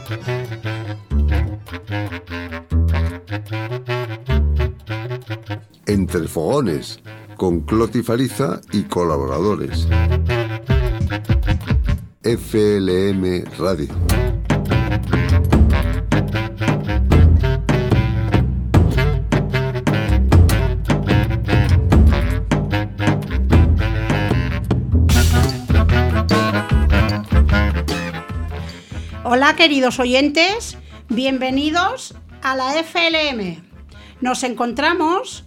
Entre Fogones, con Cloti Fariza y colaboradores. FLM Radio. Hola queridos oyentes, bienvenidos a la FLM. Nos encontramos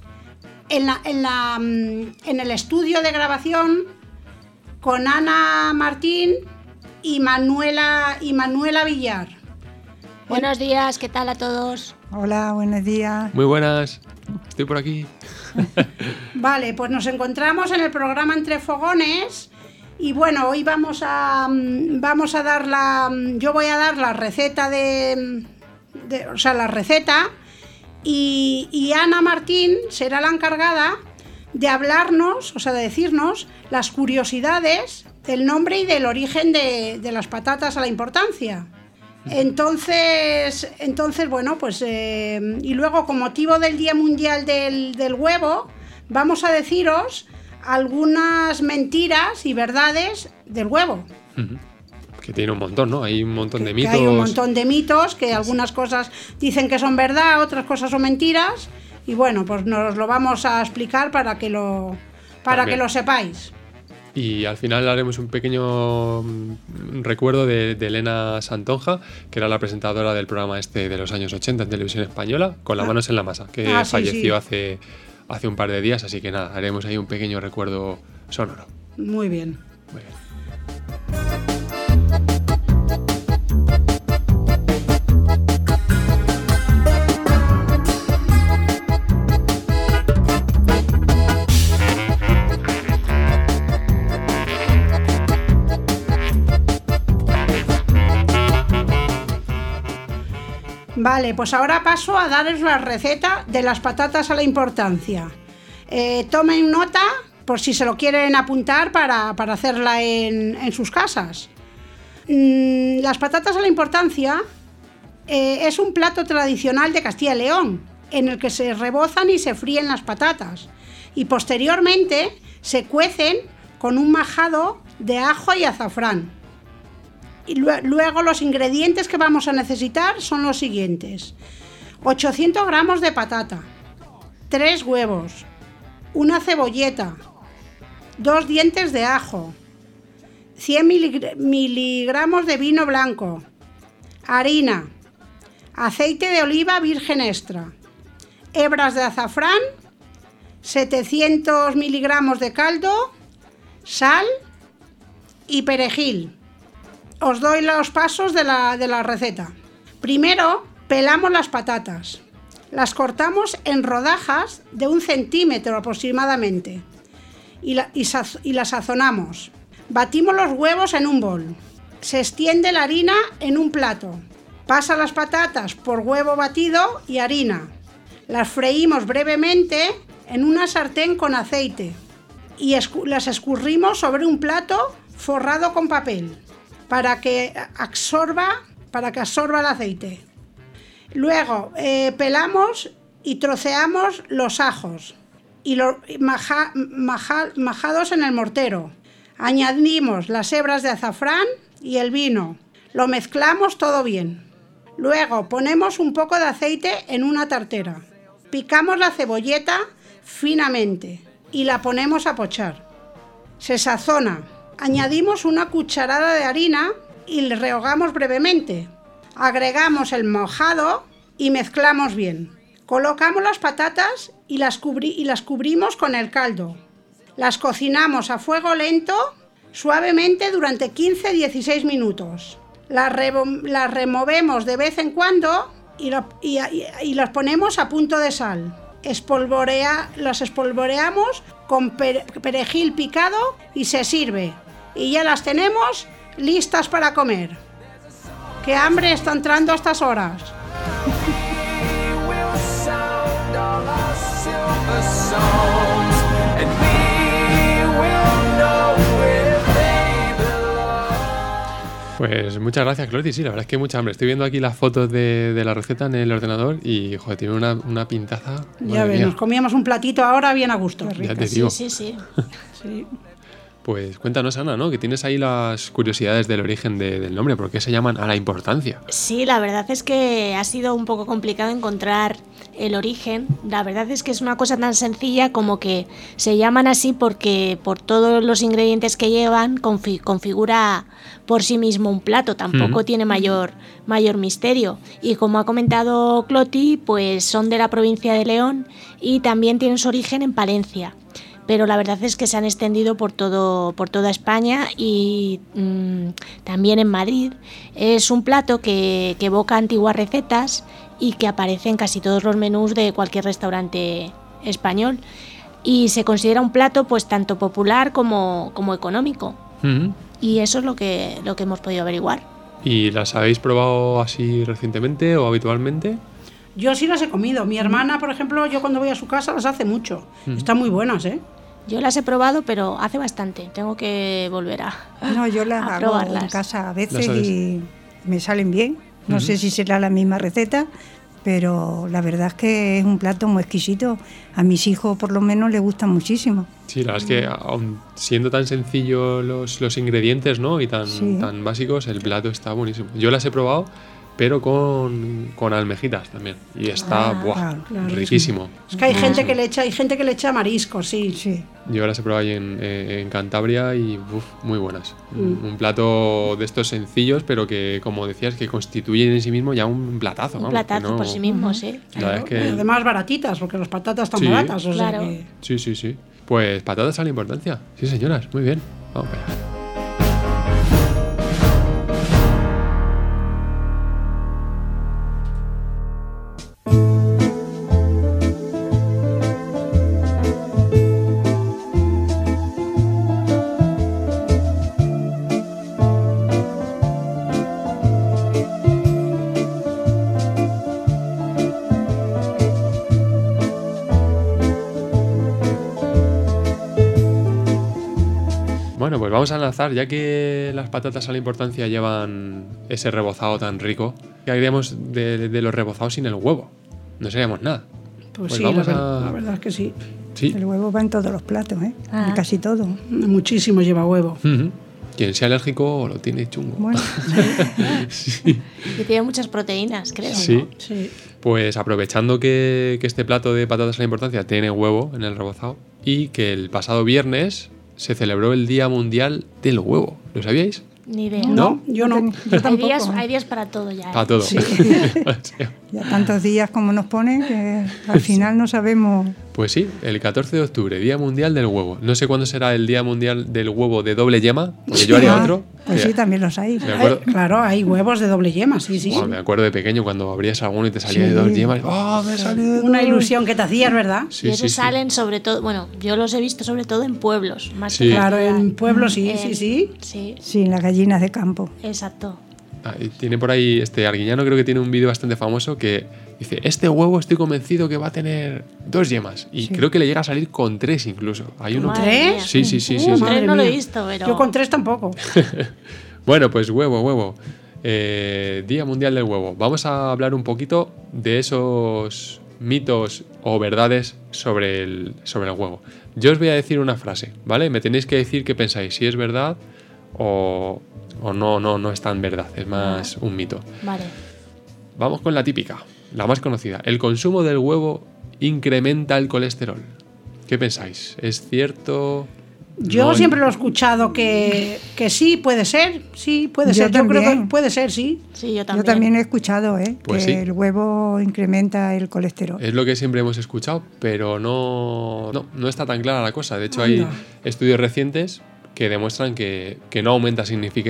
en el estudio de grabación con Ana Martín y Manuela Villar. Buenos días, ¿qué tal a todos? Hola, buenos días. Muy buenas, estoy por aquí. Vale, pues nos encontramos en el programa Entre Fogones y bueno, hoy vamos a dar yo voy a dar la receta la receta y Ana Martín será la encargada de hablarnos, de decirnos las curiosidades del nombre y del origen de las patatas a la importancia. Entonces bueno, pues y luego con motivo del Día Mundial del Huevo, vamos a deciros algunas mentiras y verdades del huevo. Que tiene un montón, ¿no? Hay un montón de mitos. Hay un montón de mitos, que algunas cosas dicen que son verdad, otras cosas son mentiras. Y bueno, pues nos lo vamos a explicar para que lo sepáis. Y al final haremos un pequeño recuerdo de Elena Santonja, que era la presentadora del programa de los años 80 en Televisión Española, con las manos en la masa, que falleció sí. hace un par de días, así que nada, haremos ahí un pequeño recuerdo sonoro. Muy bien. Muy bien. Vale, pues ahora paso a daros la receta de las patatas a la importancia. Tomen nota por si se lo quieren apuntar para hacerla en sus casas. Las patatas a la importancia es un plato tradicional de Castilla y León, en el que se rebozan y se fríen las patatas y posteriormente se cuecen con un majado de ajo y azafrán. Y luego los ingredientes que vamos a necesitar son los siguientes: 800 gramos de patata, 3 huevos, una cebolleta, 2 dientes de ajo, 100 miligramos de vino blanco, harina, aceite de oliva virgen extra, hebras de azafrán, 700 miligramos de caldo, sal y perejil. Os doy los pasos de la receta. Primero, pelamos las patatas. Las cortamos en rodajas de 1 centímetro aproximadamente y las sazonamos. Batimos los huevos en un bol. Se extiende la harina en un plato. Pasa las patatas por huevo batido y harina. Las freímos brevemente en una sartén con aceite y las escurrimos sobre un plato forrado con papel para que absorba el aceite. Luego pelamos y troceamos los ajos y los majados en el mortero. Añadimos las hebras de azafrán y el vino. Lo mezclamos todo bien. Luego ponemos un poco de aceite en una tartera. Picamos la cebolleta finamente y la ponemos a pochar. Se sazona. Añadimos una cucharada de harina y le rehogamos brevemente. Agregamos el majado y mezclamos bien. Colocamos las patatas y las cubrimos con el caldo. Las cocinamos a fuego lento, suavemente durante 15-16 minutos. Las removemos de vez en cuando y las ponemos a punto de sal. Las espolvoreamos con perejil picado y se sirve. Y ya las tenemos listas para comer. ¡Qué hambre está entrando a estas horas! Pues muchas gracias, Cloti. Sí, la verdad es que hay mucha hambre. Estoy viendo aquí las fotos de la receta en el ordenador y, joder, tiene una pintaza. Ya ves, nos comíamos un platito ahora bien a gusto. Ya te digo. Sí. Sí. Pues cuéntanos, Ana, ¿no? Que tienes ahí las curiosidades del origen del nombre. ¿Por qué se llaman a la importancia? Sí, la verdad es que ha sido un poco complicado encontrar el origen. La verdad es que es una cosa tan sencilla como que se llaman así porque por todos los ingredientes que llevan configura por sí mismo un plato. Tampoco tiene mayor misterio. Y como ha comentado Cloti, pues son de la provincia de León y también tienen su origen en Palencia. Pero la verdad es que se han extendido por toda España y también en Madrid. Es un plato que evoca antiguas recetas y que aparece en casi todos los menús de cualquier restaurante español. Y se considera un plato pues tanto popular como económico. Y eso es lo que hemos podido averiguar. ¿Y las habéis probado así recientemente o habitualmente? Yo sí las he comido. Mi hermana, por ejemplo, yo cuando voy a su casa las hace mucho. Están muy buenas, ¿eh? Yo las he probado, pero hace bastante. Tengo que volver a No, yo las hago probarlas en casa a veces y me salen bien. No sé si será la misma receta, pero la verdad es que es un plato muy exquisito. A mis hijos, por lo menos, les gustan muchísimo. Sí, la verdad es que aun siendo tan sencillos los ingredientes, ¿no? Y tan básicos, el plato está buenísimo. Yo las he probado, pero con almejitas también. Y está riquísimo. Es que hay gente que le echa mariscos, sí. Yo las he probado ahí en Cantabria y muy buenas. Un plato de estos sencillos, pero que, como decías, que constituyen en sí mismo ya un platazo. Un platazo por sí mismo, sí. Claro. Es que... Además baratitas, porque las patatas están baratas. O sea que... Sí. Pues patatas a la importancia. Sí, señoras, muy bien. Vamos para allá. Bueno, pues vamos a lanzar, ya que las patatas a la importancia llevan ese rebozado tan rico, ¿qué haríamos de los rebozados sin el huevo? No seríamos nada. Pues sí, la verdad es que sí. El huevo va en todos los platos, ¿eh? En casi todo. Muchísimo lleva huevo. Quien sea alérgico lo tiene chungo. Bueno, sí. Y tiene muchas proteínas, creo. Sí. ¿no? Sí. Pues aprovechando que este plato de patatas a la importancia tiene huevo en el rebozado y que el pasado viernes se celebró el Día Mundial del Huevo. ¿Lo sabíais? Ni idea. No, yo no. Yo tampoco. Hay días para todo ya. Para todo. Sí. Ya tantos días como nos ponen que al final no sabemos. Pues sí, el 14 de octubre, Día Mundial del Huevo. No sé cuándo será el Día Mundial del Huevo de doble yema, porque yo haría otro. Pues sí, también los hay. Me acuerdo, Claro, hay huevos de doble yema, sí. Bueno, me acuerdo de pequeño cuando abrías alguno y te salía de 2 yemas. ¡Oh, me salió de Una dos! ilusión que te hacías, ¿verdad? Sí, y esos salen sobre todo, bueno, yo los he visto sobre todo en pueblos, más Sí. que en la Claro, ciudad. en pueblos sí. Sí, Sí, las gallinas de campo. exacto. Ah, y tiene por ahí, Arguiñano creo que tiene un vídeo bastante famoso que dice, este huevo estoy convencido que va a tener 2 yemas. Y creo que le llega a salir con 3 incluso. Hay uno. Madre ¿3? mía. Sí. Con Madre 3 no lo he mía. visto, pero... Yo con 3 tampoco. Bueno, pues huevo. Día Mundial del Huevo. Vamos a hablar un poquito de esos mitos o verdades sobre el huevo. Yo os voy a decir una frase, ¿vale? Me tenéis que decir qué pensáis, si es verdad o no es tan verdad, es más un mito. Vale. Vamos con la típica, la más conocida. El consumo del huevo incrementa el colesterol. ¿Qué pensáis? ¿Es cierto? Yo No, siempre lo he escuchado que sí, puede ser. Sí, puede Yo ser. Yo creo que también. puede ser, sí. Sí, yo Yo también he escuchado Pues que sí. el huevo incrementa el colesterol. Es lo que siempre hemos escuchado, pero no está tan clara la cosa. De hecho, hay Anda. estudios recientes que demuestran que no aumenta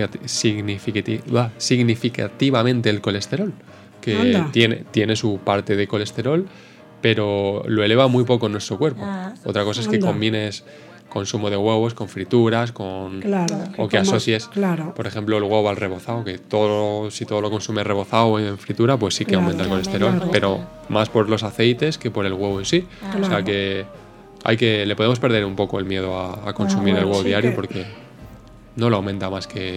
significativamente el colesterol, que Anda. tiene su parte de colesterol, pero lo eleva muy poco en nuestro cuerpo. Ah. Otra cosa es que Anda. combines consumo de huevos con frituras, Claro. o que comas- asocies, Claro. por ejemplo, el huevo al rebozado, que si todo lo consumes rebozado o en fritura, pues sí que Claro, aumenta el aumenta el colesterol, pero colesterol. más por los aceites que por el huevo en sí. Ah. O sea Claro. que le podemos perder un poco el miedo a consumir el bueno, huevo sí diario que- porque no lo aumenta más que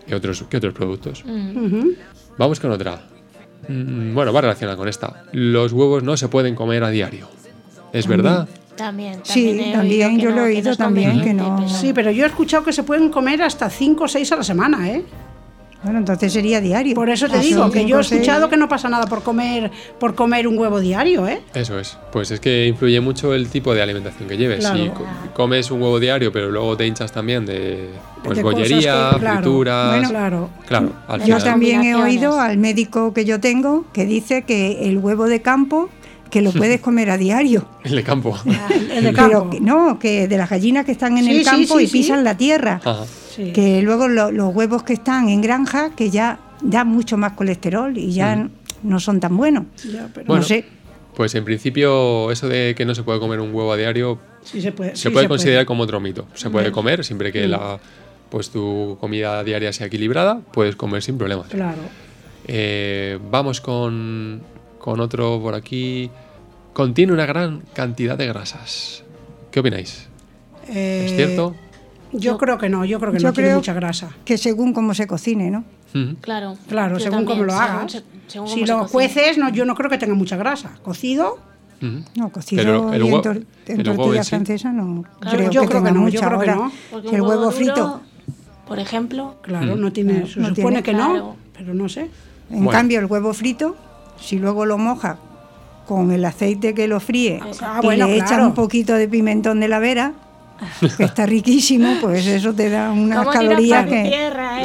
que otros productos. Vamos con otra. Bueno, va relacionada con esta. Los huevos no se pueden comer a diario. ¿Es verdad? También Sí, también yo lo he oído también que no. Sí, pero yo he escuchado que se pueden comer hasta 5 o 6 a la semana, ¿eh? Bueno, entonces sería diario. Por eso te digo que yo he escuchado que no pasa nada por comer un huevo diario, ¿eh? Eso es. Pues es que influye mucho el tipo de alimentación que lleves. Claro. Si comes un huevo diario, pero luego te hinchas también de bollería, cosas que, claro, frituras. Bueno, claro. Al Yo final. también he oído al médico que yo tengo que dice que el huevo de campo que lo puedes comer a diario. El de campo. El de campo. Pero que de las gallinas que están en el campo y pisan la tierra. Ajá. Sí. Que luego los huevos que están en granja que ya dan mucho más colesterol y ya no son tan buenos. Ya, pero Bueno, no sé. Pues en principio eso de que no se puede comer un huevo a diario sí se puede. se puede considerar como otro mito. Se puede comer siempre que pues tu comida diaria sea equilibrada, puedes comer sin problemas. Claro. Vamos con otro por aquí. Contiene una gran cantidad de grasas. ¿Qué opináis? ¿Es cierto? Yo creo que no, tiene mucha grasa. Que según cómo se cocine, ¿no? Claro, Claro, yo según también, cómo lo hagas. según Si cómo se lo cocina. cueces, yo no creo que tenga mucha grasa. Cocido, No, cocido Pero el y huevo- en el huevo tortilla en sí. francesa no Claro, creo yo que creo tenga que no, mucha. yo creo que Ahora, no. Porque el un huevo duro, frito, por ejemplo, claro, no tiene, Claro, se no supone tiene, que claro. no, pero no sé. en Bueno. cambio el huevo frito, si luego lo mojas con el aceite que lo fríe Ah, y bueno, le echas claro. un poquito de pimentón de la Vera, que está riquísimo, pues eso te da unas ¿cómo tiras calorías pa' tu que... tierra,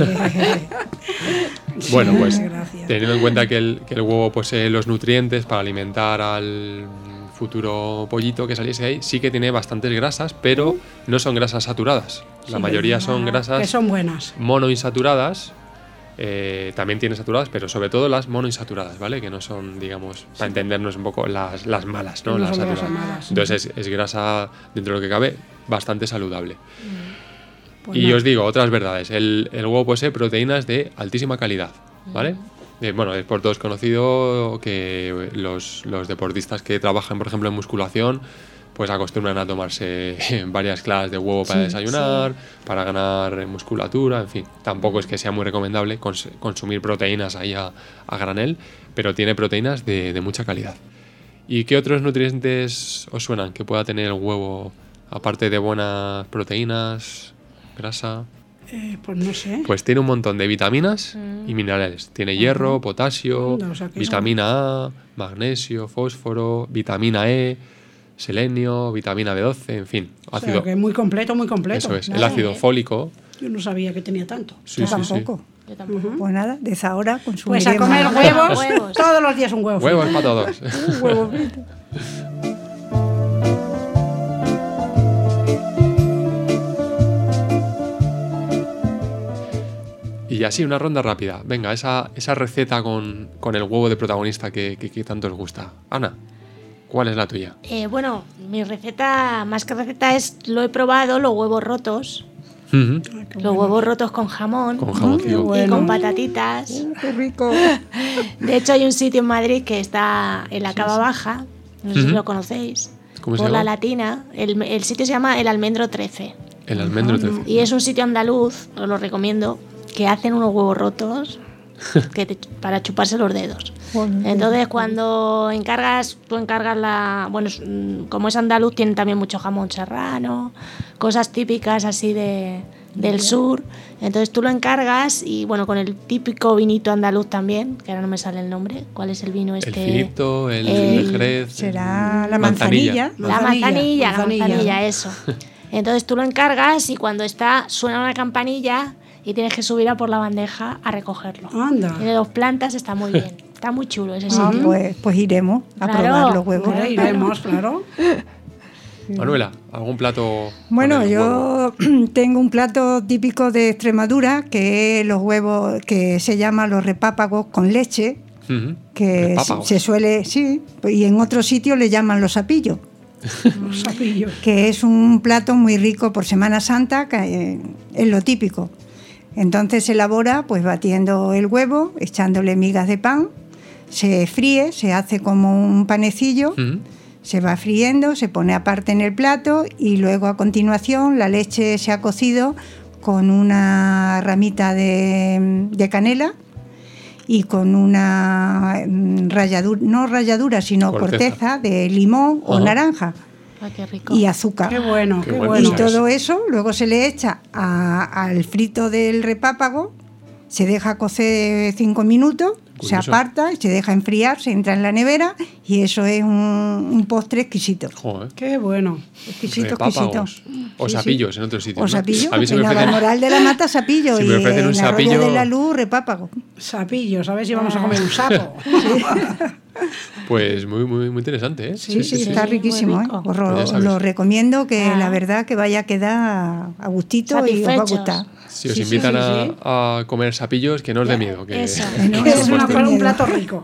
Bueno, pues gracias. teniendo en cuenta que el huevo posee los nutrientes para alimentar al futuro pollito que saliese ahí, sí que tiene bastantes grasas, pero no son grasas saturadas. La mayoría son grasas Que son buenas. monoinsaturadas. También tiene saturadas, pero sobre todo las monoinsaturadas, ¿vale? Que no son, digamos, para entendernos un poco las malas, ¿no? No Las son grasas saturadas. malas. Entonces es grasa, dentro de lo que cabe, bastante saludable. Pues Y no. os digo, otras verdades. El huevo posee proteínas de altísima calidad, ¿vale? Bueno, es por todos conocido que los deportistas que trabajan, por ejemplo, en musculación, pues acostumbran a tomarse varias claras de huevo para desayunar, para ganar musculatura, en fin. Tampoco es que sea muy recomendable consumir proteínas ahí a granel, pero tiene proteínas de mucha calidad. ¿Y qué otros nutrientes os suenan que pueda tener el huevo, aparte de buenas proteínas, grasa? Pues no sé. Pues tiene un montón de vitaminas y minerales. Tiene hierro, potasio, Anda, o sea que vitamina A, magnesio, fósforo, vitamina E, selenio, vitamina B12, en fin. O sea, Ácido. que muy completo, muy completo. Eso es, el Nada, ácido fólico. Yo no sabía que tenía tanto. Sí, Yo sí, sí. tampoco. Yo tampoco. Pues nada, desde ahora Pues consumiremos. a comer huevos, Huevos. todos los días un huevo. Huevos para todos. Un huevo frito. Y así, una ronda rápida. Venga, esa receta con el huevo de protagonista que tanto os gusta. Ana, ¿cuál es la tuya? Bueno, mi receta, más que receta, lo he probado, los huevos rotos. Ujú. Los huevos rotos con jamón. Con jamoncillo. Y con patatitas. Qué rico. De hecho, hay un sitio en Madrid que está en la Cava Baja. No sé si Ujú. lo conocéis. ¿Cómo se Por la llama? Latina. El sitio se llama El Almendro 13. El almendro 13. Y es un sitio andaluz, os lo recomiendo, que hacen unos huevos rotos para chuparse los dedos. Entonces, cuando tú encargas bueno, como es andaluz, tienen también mucho jamón serrano, cosas típicas así del sur. Entonces tú lo encargas y bueno, con el típico vinito andaluz también, que ahora no me sale el nombre. ¿Cuál es el vino El este? finito, el jerez. Será la Manzanilla. manzanilla. La manzanilla, eso. Entonces tú lo encargas y cuando suena una campanilla y tienes que subir a por la bandeja a recogerlo. Anda. Y los plantas está muy bien. Está muy chulo ese Ah, sitio. pues iremos a Claro. probar los huevos. Ahora iremos, claro. Manuela, ¿algún plato? Bueno, con el huevo? yo tengo un plato típico de Extremadura que es los huevos que se llama los repápagos con leche, Ujú. que Repápagos. se suele, sí, y en otros sitios le llaman los sapillos, Los sapillos. que es un plato muy rico por Semana Santa, que es lo típico. Entonces se elabora pues batiendo el huevo, echándole migas de pan, se fríe, se hace como un panecillo. Ujú. Se va friendo, se pone aparte en el plato y luego a continuación la leche se ha cocido con una ramita de canela y con una ralladura, no ralladura, sino corteza de limón o naranja. Ay, qué rico. Y azúcar. Qué bueno, qué bueno. bueno. Y todo eso luego se le echa al frito del repápago, se deja cocer 5 minutos, Curioso. se aparta, se deja enfriar, se entra en la nevera y eso es un postre exquisito. Joder. Qué bueno. Exquisito, Repápagos. exquisito. O Sí, sapillos sí. en otros sitios. O ¿no? sapillo, A mí se en me la ofrecen- Moral de la Mata sapillo Si y me ofrecen un en Arroyo sapillo- de la Luz repápago. Sapillos, a ver si vamos a comer un sapo. Pues muy, muy, muy interesante, ¿eh? Sí, sí, está sí, riquísimo. muy rico. Os Pues ya sabes. lo recomiendo, que Ah. la verdad que vaya a quedar a gustito y os va a Satisfechos. gustar. Si os Sí, invitan sí, sí, sí. a comer sapillos, que no os dé miedo. Que... Eso. No, Es no, no, un plato rico.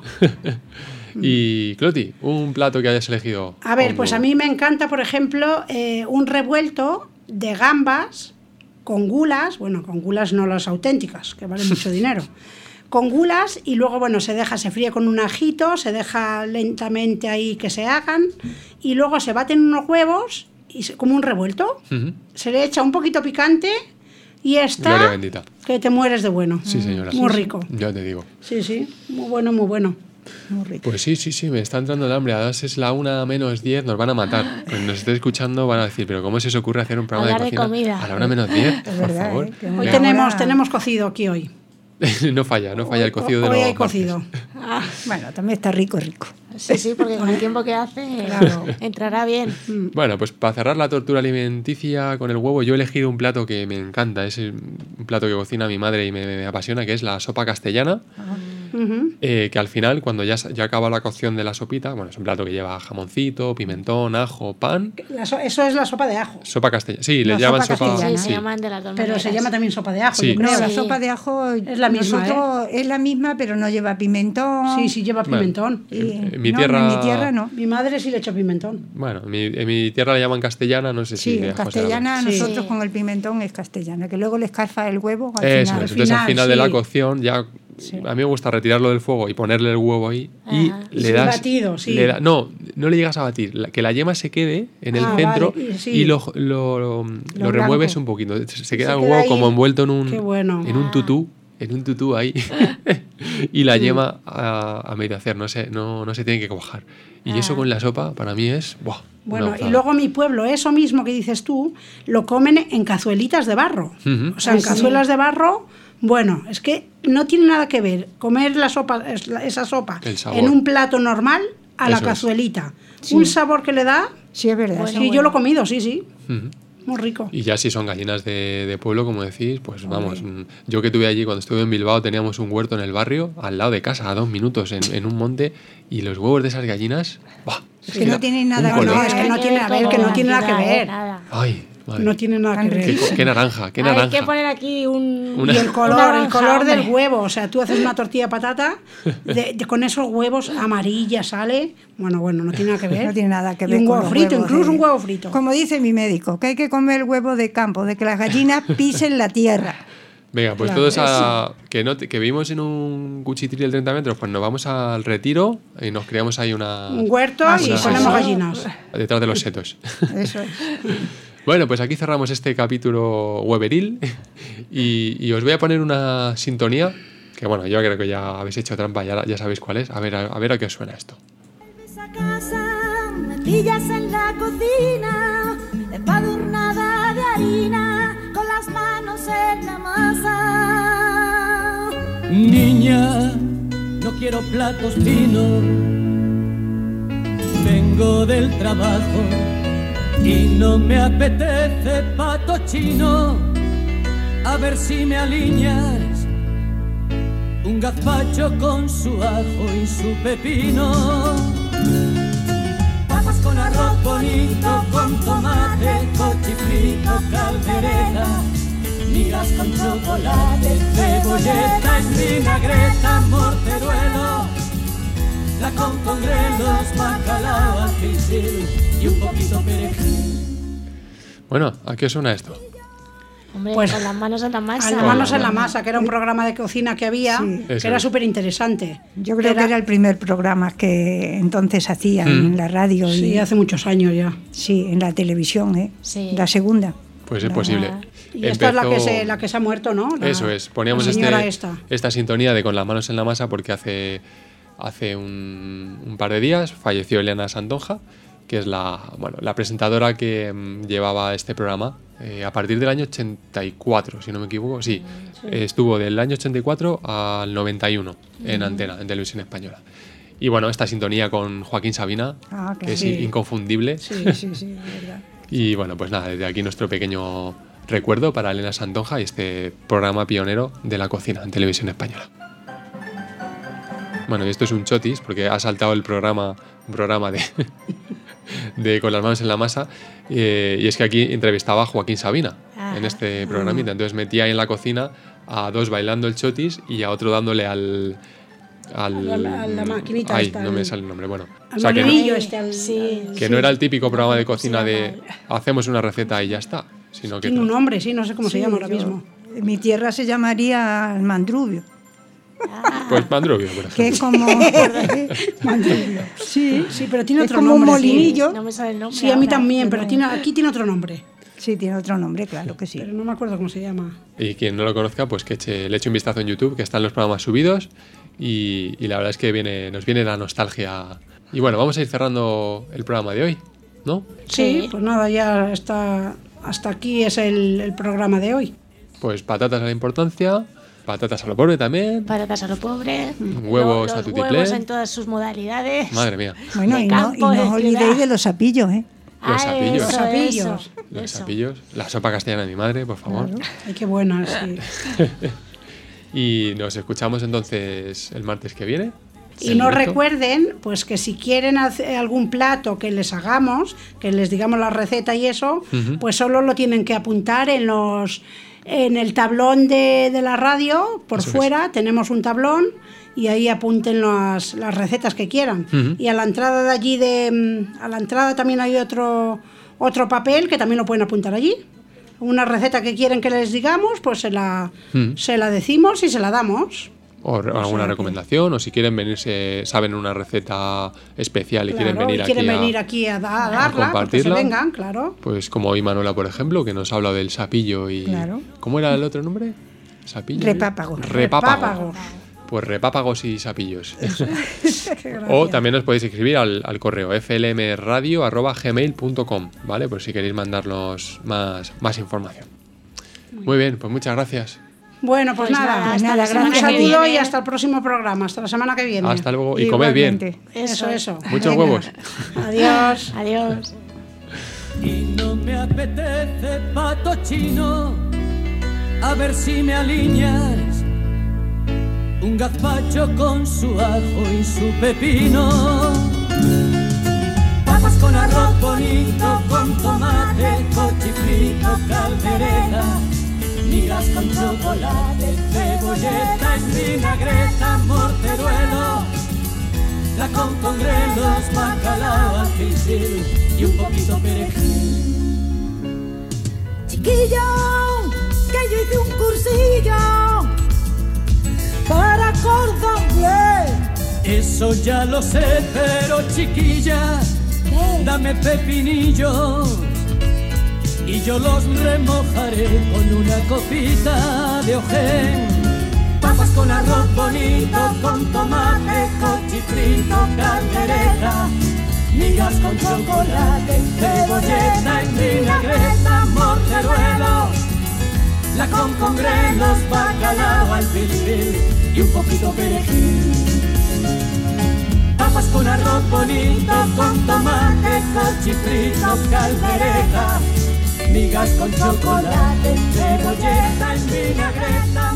Y Cloti, un plato que hayas elegido. A ver, con pues a huevo. mí me encanta, por ejemplo, un revuelto de gambas con gulas, bueno, con gulas no las auténticas, que valen mucho dinero, con gulas y luego, bueno, se fríe con un ajito, se deja lentamente ahí que se hagan y luego se baten unos huevos, y como un revuelto, Ujú. se le echa un poquito picante y Gloria está bendita. que te mueres de bueno. Sí, señora. Muy rico. Ya te digo. Sí, sí, muy bueno, muy bueno. Muy rico. Pues sí, me está entrando el hambre. Además es la 1:10, nos van a matar. Pues nos esté escuchando, van a decir, pero ¿cómo se os ocurre hacer un programa Hablar de de cocina comida. a la 1:10? Es Por verdad, favor. que Hoy una tenemos, hora- tenemos cocido aquí hoy. no falla el cocido de Hoy los hay martes. cocido. Bueno, también está rico, rico. Sí, sí, porque con el tiempo que hace Claro. entrará bien. Bueno, pues para cerrar la tortura alimenticia con el huevo, yo he elegido un plato que me encanta. Es un plato que cocina mi madre y me apasiona, que es la sopa castellana. Ujú. Que al final, cuando ya acaba la cocción de la sopita, bueno, es un plato que lleva jamoncito, pimentón, ajo, pan. Eso es la sopa de ajo. Sopa castellana. Sí, le La llaman sopa sopa. castellana. Sí, se sí. llaman de las dos Pero se maneras. llama también sopa de ajo, Sí. yo No, creo. la Sí. sopa de ajo Es la misma, nosotros es la misma, pero no lleva pimentón. Sí, sí, lleva Bueno. pimentón. Y- En mi no, tierra- en mi tierra no. Mi madre sí le echó pimentón. Bueno, en mi tierra le llaman castellana, no sé si Sí, de en ajo será castellana Sí. nosotros con el pimentón es castellana, que luego le escarfa el huevo al Eso final. es. Entonces al final de la sí. cocción ya a mí me gusta retirarlo del fuego y ponerle el huevo ahí y Ajá. le Sí, das batido, sí. no le llegas a batir, que la yema se quede en el centro vale, sí. y lo remueves blanco. un poquito. Se queda el queda huevo ahí. como envuelto en Qué bueno. un tutú ahí y la yema a medio hacer, no se tiene que cuajar. Y eso con la sopa para mí es ¡buah! Una Bueno, gozada. y luego mi pueblo, eso mismo que dices tú, lo comen en cazuelitas de barro. Ujú. O sea, en cazuelas de barro, bueno, es que no tiene nada que ver comer esa sopa El sabor. en un plato normal a la Eso es. cazuelita. Sí. Un sabor que le da, Sí, es verdad. sí, yo lo he comido, sí, sí, Ujú. muy rico. Y ya si son gallinas de pueblo, como decís, pues vamos, yo que estuve allí cuando estuve en Bilbao teníamos un huerto en el barrio, al lado de casa, a 2 minutos, en un monte, y los huevos de esas gallinas, ¡buah! Es que no tienen nada un que color. No, es que no tiene, a ver, todo, que no tiene nada que nada, ver. nada. ¡Ay! Madre. No tiene nada que Tan ver. riquísimo. Qué naranja, qué Hay naranja. que poner aquí un... Una- Y el una color naranja, del hombre. huevo, o sea, tú haces una tortilla de patata con esos huevos amarilla sale, bueno, no tiene nada que ver. No tiene nada que Y ver un con huevo los frito, huevos incluso de- un huevo frito. Como dice mi médico, que hay que comer el huevo de campo, de que las gallinas pisen la tierra. Venga, pues Claro, todos que vivimos en un cuchitril de 30 metros, pues nos vamos al retiro y nos creamos ahí Un huerto y una- ponemos gallinas. detrás de los setos. Eso es. Bueno, pues aquí cerramos este capítulo hueveril y os voy a poner una sintonía que, bueno, yo creo que ya habéis hecho trampa, ya sabéis cuál es. A ver a qué os suena esto. Vuelves a casa, me pillas en la cocina, empadurnada de harina, con las manos en la masa. Niña, no quiero platos finos, vengo del trabajo y no me apetece pato chino. A ver si me alineas un gazpacho con su ajo y su pepino. Papas con arroz bonito, con tomate, cochifrito, caldereta, migas con chocolate, cebolleta, vinagreta, morteruelo, la con grelos, bacalao, alfisil y un poquito perejil. Bueno, ¿a qué os suena esto? Hombre, Pues, con las manos en la masa. A las manos en la masa, que era un programa de cocina que había, Sí. Eso que era es. súper interesante. Yo creo que era el primer programa que entonces hacían en la radio Sí, y hace muchos años ya. sí, en la televisión, Sí. la segunda. Pues es posible. Y esta es la que se ha muerto, ¿no? Eso es, poníamos esta sintonía de Con las manos en la masa porque hace un par de días falleció Elena Santonja, que es la presentadora que llevaba este programa a partir del año 84, si no me equivoco. Sí, estuvo del año 84 al 91 en Antena, en Televisión Española. Y bueno, esta sintonía con Joaquín Sabina, que es inconfundible. Sí, verdad. Y bueno, pues nada, desde aquí nuestro pequeño recuerdo para Elena Santonja y este programa pionero de la cocina en Televisión Española. Bueno, y esto es un chotis porque ha saltado un programa de Con las manos en la masa, y es que aquí entrevistaba a Joaquín Sabina en este programita. Entonces metía ahí en la cocina a dos bailando el chotis y a otro dándole a la maquinita. Ay, no me sale el nombre. Bueno, al maquinillo que no era el típico programa de cocina de hacemos una receta y ya está, sino que tiene un nombre, no sé cómo se llama ahora mismo. En mi tierra se llamaría mandrubio. Pues mandrubio, por ejemplo. Que es como mandrubio. Sí, pero tiene otro como nombre. Un molinillo. No me sale el nombre. Sí, a mí también, pero aquí tiene otro nombre. Sí, tiene otro nombre, claro que sí. Pero no me acuerdo cómo se llama. Y quien no lo conozca, pues que le eche un vistazo en YouTube, que están los programas subidos y la verdad es que nos viene la nostalgia. Y bueno, vamos a ir cerrando el programa de hoy, ¿no? Sí, pues nada, ya está. Hasta aquí es el programa de hoy. Pues patatas a la importancia. Patatas a lo pobre también. Patatas a lo pobre. Huevos a tutiplén. Huevos en todas sus modalidades. Madre mía. Bueno, y no os olvidéis de los sapillos, ¿eh? Los sapillos. Los sapillos. Los sapillos. La sopa castellana de mi madre, por favor. Claro. Ay, qué buena, sí. Y nos escuchamos entonces el martes que viene. Y no recuerden, pues que si quieren hacer algún plato que les hagamos, que les digamos la receta y eso, pues solo lo tienen que apuntar en el tablón de la radio, por eso fuera tenemos un tablón y ahí apunten las recetas que quieran. Y a la entrada de allí, a la entrada también hay otro papel que también lo pueden apuntar allí. Una receta que quieren que les digamos, pues se la decimos y se la damos. O alguna recomendación, o si quieren venirse, saben una receta especial y quieren venir aquí a darla, compartirla, que se vengan, claro. Pues como hoy Manuela, por ejemplo, que nos ha hablado del sapillo y... Claro. ¿Cómo era el otro nombre? ¿Sapillo? Repápago. Pues repápagos y sapillos. O también os podéis escribir al correo flmradio@gmail.com, ¿vale? Por si queréis mandarnos más información. Muy bien, pues muchas gracias. Bueno, pues nada, un saludo y hasta el próximo programa, hasta la semana que viene. Hasta luego y comed bien. Eso. Muchos huevos. Adiós. Adiós. Y no me apetece pato chino, a ver si me alineas un gazpacho con su ajo y su pepino. Papas con arroz bonito, con tomate, cochifrito, caldereta, migas con chocolate, cebolleta en vinagreta, morteruelo, la con grelos, bacalao, alquilcil y un poquito perejil. Chiquillo, que yo hice un cursillo para cordon bleu. Eso ya lo sé, pero chiquilla, ¿qué? Dame pepinillos y yo los remojaré con una copita de ojén. Papas con arroz bonito, con tomate, cochifrito, caldereta, migas con chocolate, cebolleta en vinagreta, morteruelo, la con grelos, bacalao, alfilfil y un poquito perejil. Papas con arroz bonito, con tomate, cochifrito, caldereta, migas con chocolate, cebolleta en vinagreta,